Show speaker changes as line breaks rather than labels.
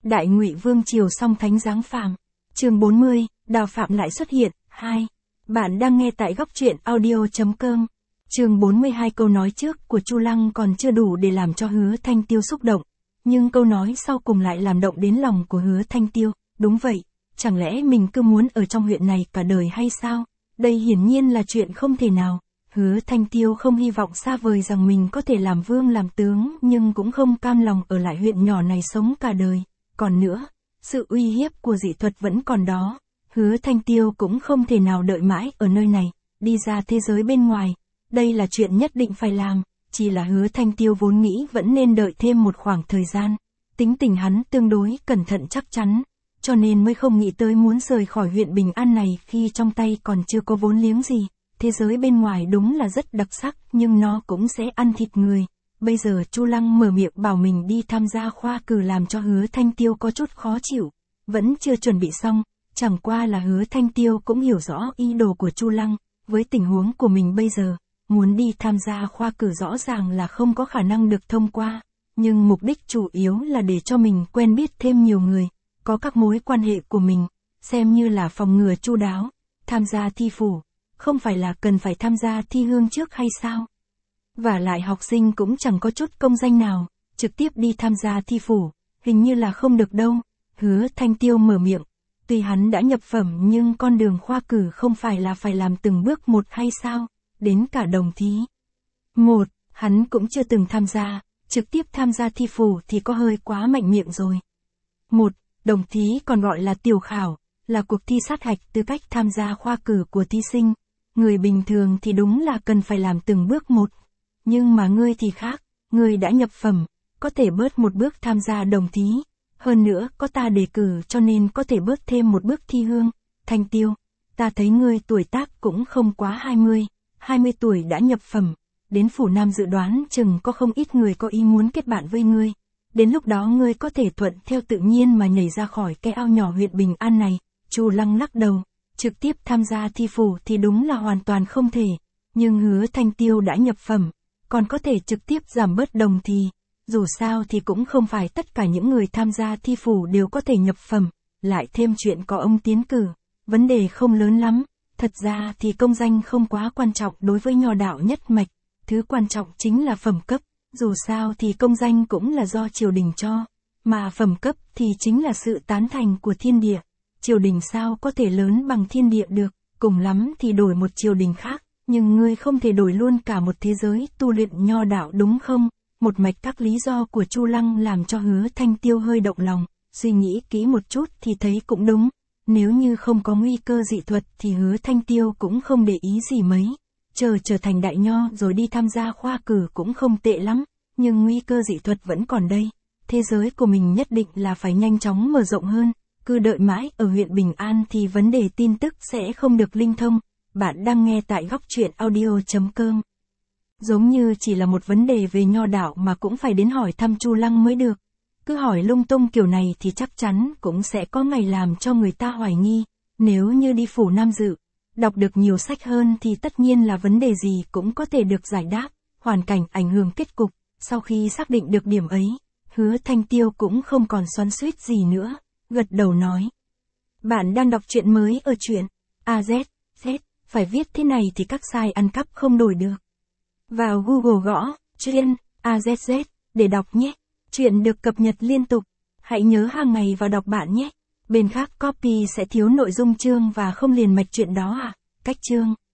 Đại Ngụy Vương triều song thánh giáng phàm. Chương 40, Đào Phạm lại xuất hiện. 2. Bạn đang nghe tại góc truyện audio.com. Chương 42. Câu nói trước của Chu Lăng còn chưa đủ để làm cho Hứa Thanh Tiêu xúc động, nhưng câu nói sau cùng lại làm động đến lòng của Hứa Thanh Tiêu. Đúng vậy, chẳng lẽ mình cứ muốn ở trong huyện này cả đời hay sao? Đây hiển nhiên là chuyện không thể nào. Hứa Thanh Tiêu không hy vọng xa vời rằng mình có thể làm vương làm tướng, nhưng cũng không cam lòng ở lại huyện nhỏ này sống cả đời. Còn nữa, sự uy hiếp của dị thuật vẫn còn đó. Hứa Thanh Tiêu cũng không thể nào đợi mãi ở nơi này, đi ra thế giới bên ngoài. Đây là chuyện nhất định phải làm, chỉ là Hứa Thanh Tiêu vốn nghĩ vẫn nên đợi thêm một khoảng thời gian. Tính tình hắn tương đối cẩn thận chắc chắn, cho nên mới không nghĩ tới muốn rời khỏi huyện Bình An này khi trong tay còn chưa có vốn liếng gì. Thế giới bên ngoài đúng là rất đặc sắc, nhưng nó cũng sẽ ăn thịt người. Bây giờ Chu Lăng mở miệng bảo mình đi tham gia khoa cử làm cho Hứa Thanh Tiêu có chút khó chịu. Vẫn chưa chuẩn bị xong, chẳng qua là Hứa Thanh Tiêu cũng hiểu rõ ý đồ của Chu Lăng. Với tình huống của mình bây giờ, muốn đi tham gia khoa cử rõ ràng là không có khả năng được thông qua. Nhưng mục đích chủ yếu là để cho mình quen biết thêm nhiều người, có các mối quan hệ của mình, xem như là phòng ngừa chu đáo. Tham gia thi phủ, không phải là cần phải tham gia thi hương trước hay sao? Và lại học sinh cũng chẳng có chút công danh nào, trực tiếp đi tham gia thi phủ, hình như là không được đâu. Hứa Thanh Tiêu mở miệng, tuy hắn đã nhập phẩm nhưng con đường khoa cử không phải là phải làm từng bước một hay sao? Đến cả đồng thí một, hắn cũng chưa từng tham gia, trực tiếp tham gia thi phủ thì có hơi quá mạnh miệng rồi. Một, đồng thí còn gọi là tiểu khảo, là cuộc thi sát hạch tư cách tham gia khoa cử của thí sinh. Người bình thường thì đúng là cần phải làm từng bước một. Nhưng mà ngươi thì khác, ngươi đã nhập phẩm, có thể bớt một bước tham gia đồng thí. Hơn nữa có ta đề cử cho nên có thể bớt thêm một bước thi hương. Thanh Tiêu, ta thấy ngươi tuổi tác cũng không quá 20 tuổi đã nhập phẩm. Đến phủ Nam dự đoán chừng có không ít người có ý muốn kết bạn với ngươi. Đến lúc đó ngươi có thể thuận theo tự nhiên mà nhảy ra khỏi cái ao nhỏ huyện Bình An này. Chu Lăng lắc đầu, trực tiếp tham gia thi phủ thì đúng là hoàn toàn không thể. Nhưng Hứa Thanh Tiêu đã nhập phẩm, còn có thể trực tiếp giảm bớt đồng thì. Dù sao thì cũng không phải tất cả những người tham gia thi phủ đều có thể nhập phẩm, lại thêm chuyện có ông tiến cử, vấn đề không lớn lắm. Thật ra thì công danh không quá quan trọng đối với nho đạo nhất mạch, thứ quan trọng chính là phẩm cấp. Dù sao thì công danh cũng là do triều đình cho, mà phẩm cấp thì chính là sự tán thành của thiên địa. Triều đình sao có thể lớn bằng thiên địa được, cùng lắm thì đổi một triều đình khác, nhưng ngươi không thể đổi luôn cả một thế giới tu luyện nho đạo đúng không? Một mạch các lý do của Chu Lăng làm cho Hứa Thanh Tiêu hơi động lòng, suy nghĩ kỹ một chút thì thấy cũng đúng. Nếu như không có nguy cơ dị thuật thì Hứa Thanh Tiêu cũng không để ý gì mấy. Trở thành đại nho rồi đi tham gia khoa cử cũng không tệ lắm, nhưng nguy cơ dị thuật vẫn còn đây. Thế giới của mình nhất định là phải nhanh chóng mở rộng hơn, cứ đợi mãi ở huyện Bình An thì vấn đề tin tức sẽ không được linh thông. Bạn đang nghe tại góc truyện audio.com. Giống như chỉ là một vấn đề về nho đạo mà cũng phải đến hỏi thăm Chu Lăng mới được. Cứ hỏi lung tung kiểu này thì chắc chắn cũng sẽ có ngày làm cho người ta hoài nghi. Nếu như đi phủ Nam dự, đọc được nhiều sách hơn thì tất nhiên là vấn đề gì cũng có thể được giải đáp. Hoàn cảnh ảnh hưởng kết cục. Sau khi xác định được điểm ấy, Hứa Thanh Tiêu cũng không còn xoắn xuýt gì nữa, gật đầu nói. Bạn đang đọc truyện mới ở truyện AZ, phải viết thế này thì các site ăn cắp không đổi được. Vào Google gõ truyện AZZ để đọc nhé. Truyện được cập nhật liên tục. Hãy nhớ hàng ngày vào đọc bạn nhé. Bên khác copy sẽ thiếu nội dung chương và không liền mạch truyện đó à? Cách chương